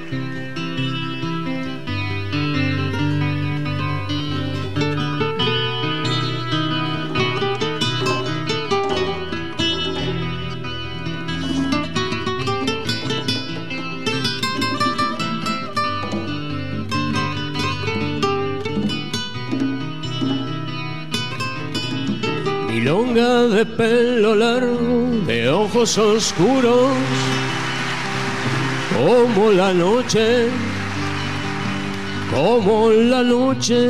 Milonga de pelo largo, de ojos oscuros, como la noche, como la noche.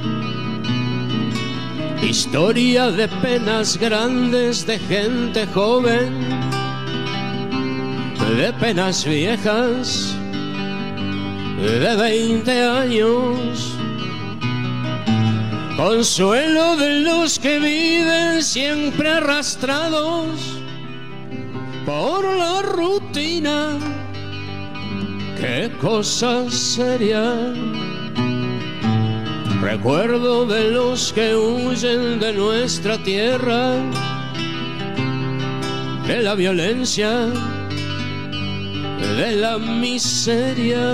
Historia de penas grandes, de gente joven, de penas viejas, de 20 años. Consuelo de los que viven siempre arrastrados por la rutina. Qué cosa seria. Recuerdo de los que huyen de nuestra tierra, de la violencia, de la miseria.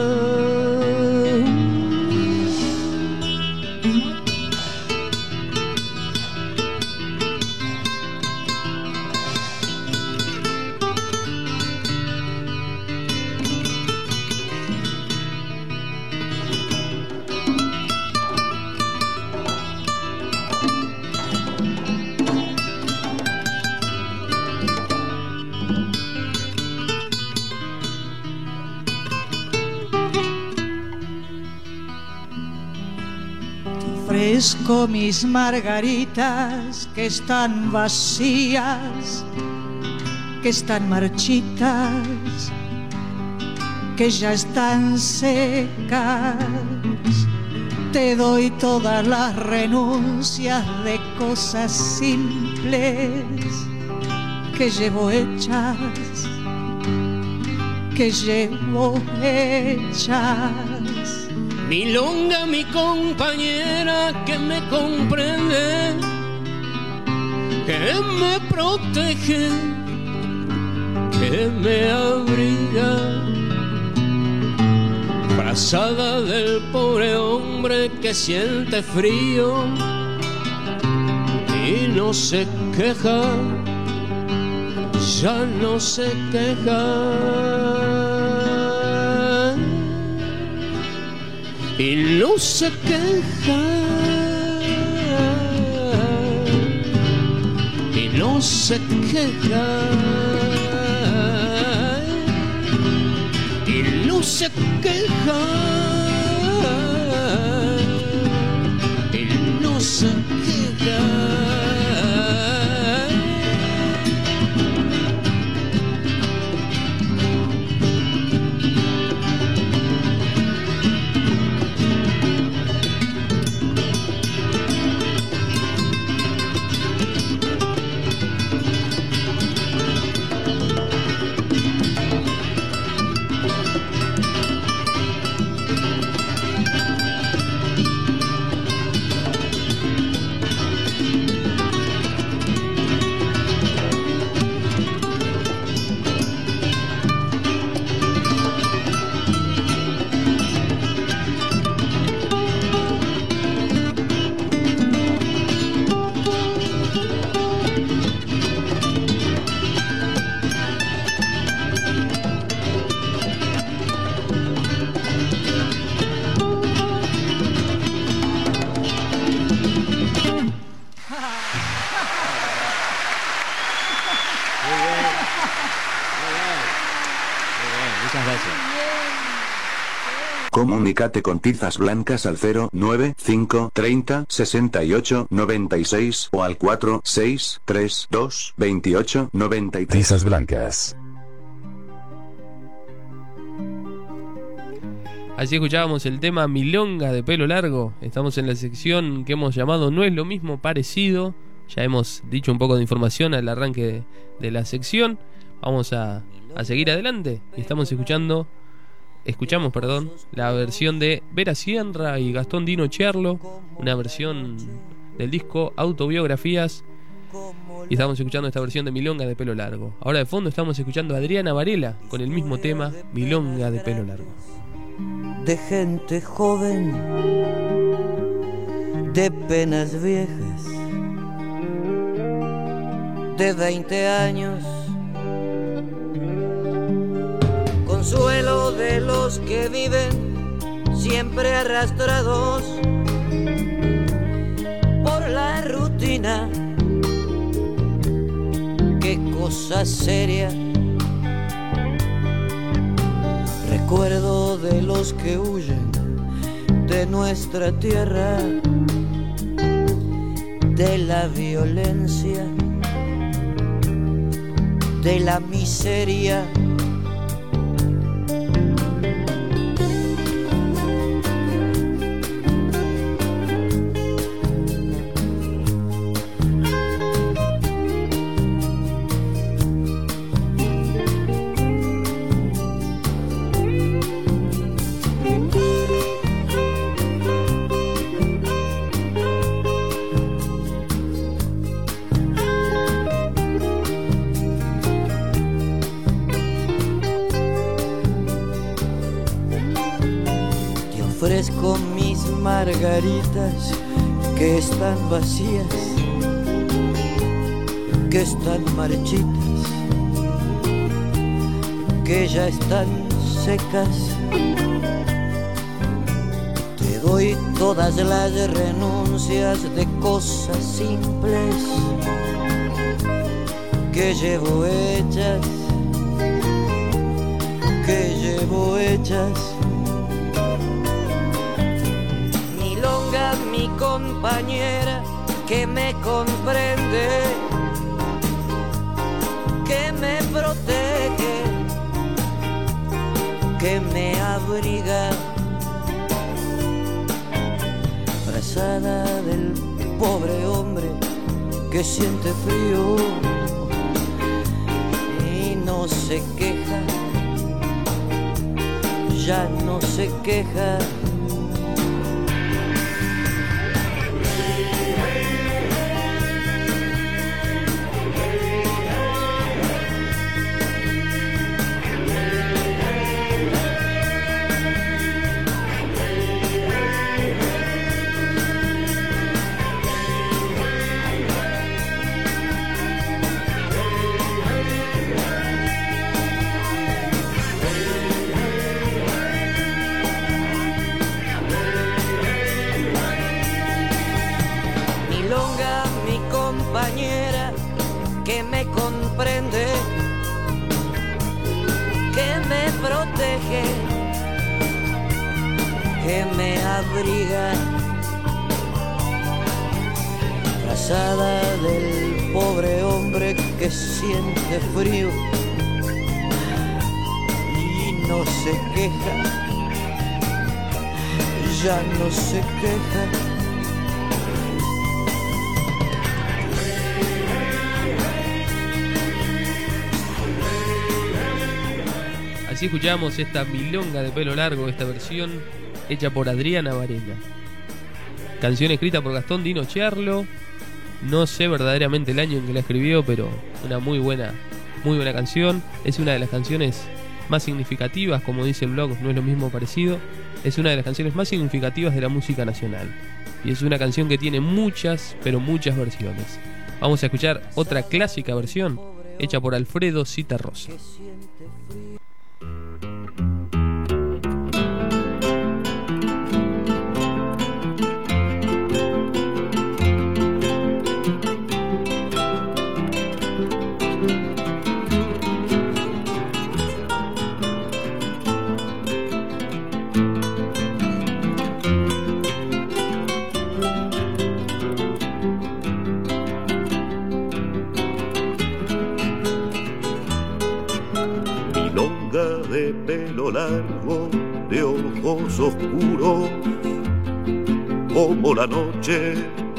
Ofrezco mis margaritas que están vacías, que están marchitas, que ya están secas. Te doy todas las renuncias de cosas simples que llevo hechas, que llevo hechas. Milonga, mi compañera que me comprende, que me protege, que me abriga. Frazada del pobre hombre que siente frío y no se queja, ya no se queja. Y no se queja, y no se queja, y no se queja, y no se queja. Comunícate con Tizas Blancas al 095 30 68 96 o al 4632 28 93. Tizas Blancas. Así escuchábamos el tema Milonga de pelo largo. Estamos en la sección que hemos llamado No es lo mismo, parecido. Ya hemos dicho un poco de información al arranque de la sección. Vamos a seguir adelante. Y escuchamos la versión de Vera Sierra y Gastón Dino Cherlo, una versión del disco Autobiografías, y estamos escuchando esta versión de Milonga de pelo largo. Ahora de fondo estamos escuchando a Adriana Varela con el mismo tema, Milonga de pelo largo. de gente joven, de penas viejas, de 20 años, consuelo de los que viven siempre arrastrados por la rutina. Qué cosa seria. Recuerdo de los que huyen de nuestra tierra, de la violencia, de la miseria. Ofrezco mis margaritas que están vacías, que están marchitas, que ya están secas. Te doy todas las renuncias de cosas simples que llevo hechas, que llevo hechas. Mi compañera que me comprende, que me protege, que me abriga, frazada del pobre hombre que siente frío y no se queja, ya no se queja. Que me comprende, que me protege, que me abriga, frazada del pobre hombre que siente frío y no se queja, ya no se queja. Así escuchamos esta milonga de pelo largo, esta versión hecha por Adriana Varela. Canción escrita por Gastón Dino Chiarlo. No sé verdaderamente el año en que la escribió, pero una muy buena canción. Es una de las canciones más significativas, como dice el blog, no es lo mismo parecido. Es una de las canciones más significativas de la música nacional. Y es una canción que tiene muchas, pero muchas versiones. Vamos a escuchar otra clásica versión hecha por Alfredo Citarrosa. De pelo largo, de ojos oscuros, como la noche,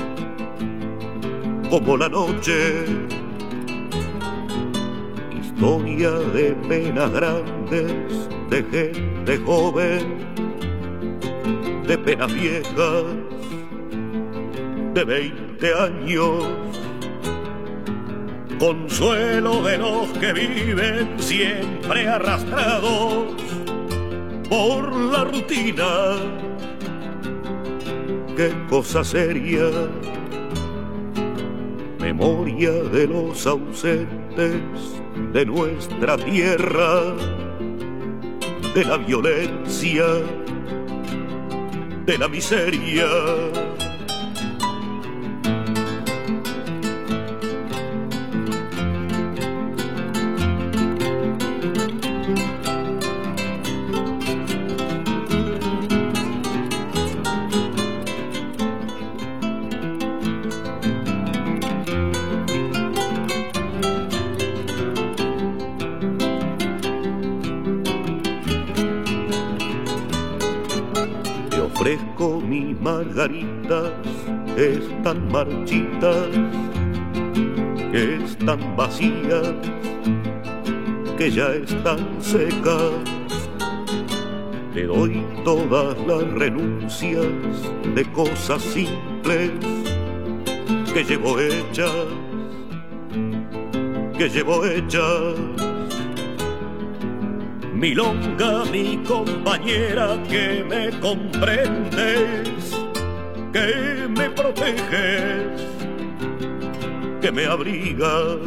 historia de penas grandes, de gente joven, de penas viejas, de 20 años, consuelo de los que viven siempre arrastrados por la rutina. Qué cosa seria, memoria de los ausentes de nuestra tierra, de la violencia, de la miseria. Ofrezco mis margaritas, están marchitas, que están vacías, que ya están secas. Te doy todas las renuncias de cosas simples que llevo hechas, que llevo hechas. Milonga, mi compañera, que me comprendes, que me proteges, que me abrigas.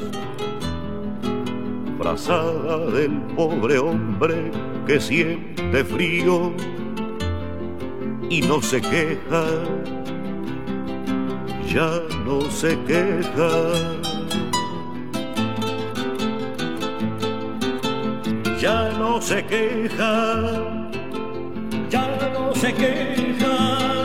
Frazada del pobre hombre que siente frío y no se queja, ya no se queja. Ya no se queja, ya no se queja.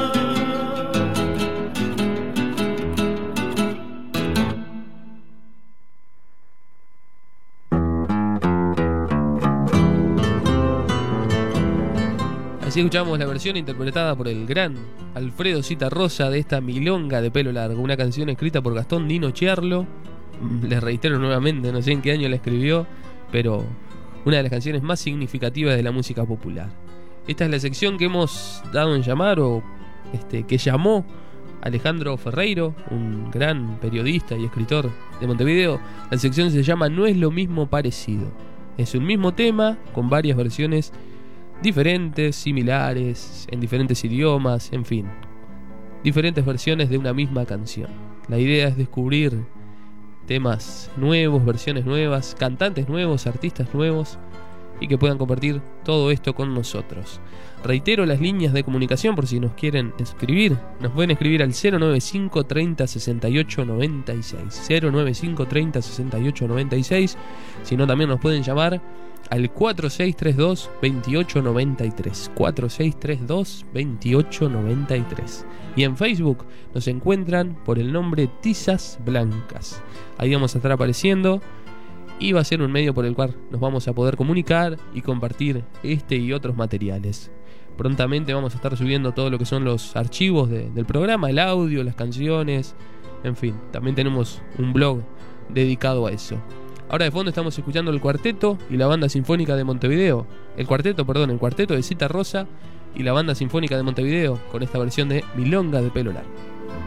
Así escuchamos la versión interpretada por el gran Alfredo Zitarrosa de esta Milonga de pelo largo, una canción escrita por Gastón Dino Chiarlo. Les reitero nuevamente, no sé en qué año la escribió, pero una de las canciones más significativas de la música popular. Esta es la sección que hemos dado en llamar, o que llamó Alejandro Ferreiro, un gran periodista y escritor de Montevideo. La sección se llama No es lo mismo parecido. Es un mismo tema con varias versiones diferentes, similares, en diferentes idiomas, en fin, diferentes versiones de una misma canción. La idea es descubrir temas nuevos, versiones nuevas, cantantes nuevos, artistas nuevos, y que puedan compartir todo esto con nosotros. Reitero las líneas de comunicación por si nos quieren escribir. Nos pueden escribir al 095 30 68 96, 095 30 68 96. Si no, también nos pueden llamar al 4632 2893, 4632 2893. Y en Facebook nos encuentran por el nombre Tizas Blancas. Ahí vamos a estar apareciendo y va a ser un medio por el cual nos vamos a poder comunicar y compartir este y otros materiales. Prontamente vamos a estar subiendo todo lo que son los archivos del programa, el audio, las canciones, en fin, también tenemos un blog dedicado a eso. Ahora de fondo estamos escuchando el cuarteto y la banda sinfónica de Montevideo. El cuarteto de Zitarrosa y la banda sinfónica de Montevideo con esta versión de Milonga de pelo largo.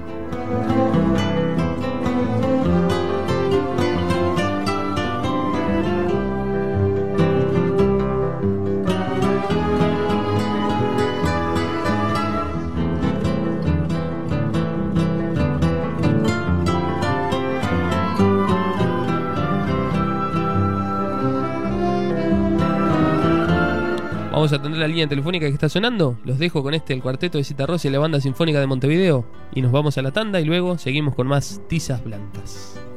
Vamos a atender la línea telefónica que está sonando. Los dejo con el cuarteto de Zitarrosa y la banda sinfónica de Montevideo. Y nos vamos a la tanda y luego seguimos con más Tizas Blancas.